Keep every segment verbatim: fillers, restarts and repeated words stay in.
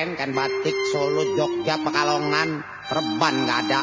kain, kain batik, Solo, Jogja, Pekalongan, Reban nggak ada.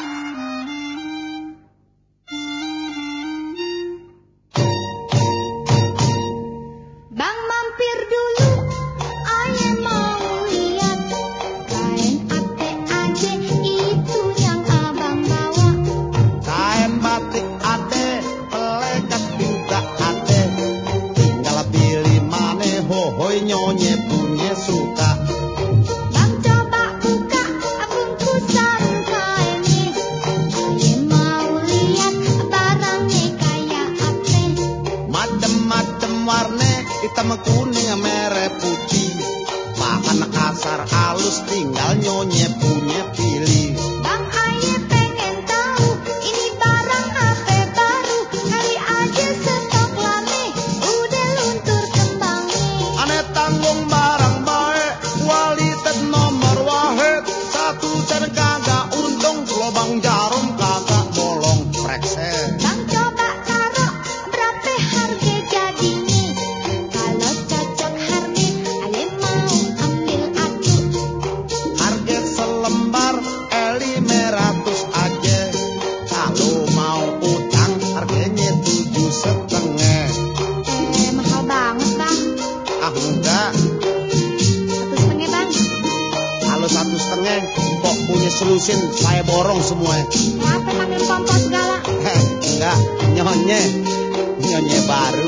Bang mampir dulu, aye mau lihat kain ate-ate itu yang abang bawa. Kain batik ade, pelekat juga ade, tinggal pilih mane hohoi nyonye punya suka. Bang coba buka bungkusan kainnya, aye mau lihat barangnya kayak apa. Macem-macem warna, hitam kuning merah putih, bahan kasar halus tinggal nyonye punya pilih. Bang aye pengen tahu ini barang apa baru, kali aja stok lame udah luntur kembangnya. Ane tanggung barang baik, kualitas nomor wahid, satu sen kagak untung, lubang jarum kagak bolong, prekse. Bang coba taruh berapa harga jadinya, kalau cocok harga aye mau ambil atuh. Harga selembar lima ratus aja, kalau mau utang harganya tujuh setengah. Eh mahal banget bang, Ah enggak, satu setengah bang. kalau satu setengah kok punya selusin saya borong semua. Kenapa panggil pompos segala? Heh, enggak, nyonye nyonye baru.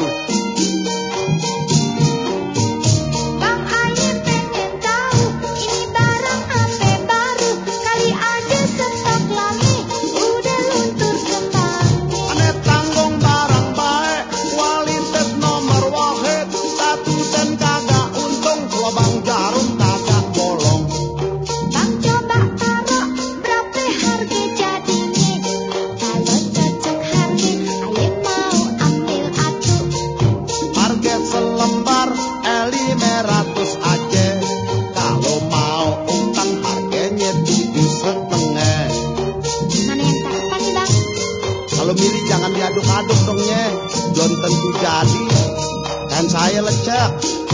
Bang aye pengen tahu ini barang apa baru, kali aja stok lame udah luntur kembangnya. Ane tanggung barang baik, kualitas nomor wahid, satu sen kagak untung, lubang jarum kagak bolong. Bang coba taruh berapa harga jadinya, kalau cocok harga aye mau ambil atuh. Harga selembar lima ratus aja, kalau mau utang harganya tujuh setengah. Mana yang tepat sih bang? Kalau milih jangan diaduk-aduk dong nye, belum tentu jadi, kan saya lecek.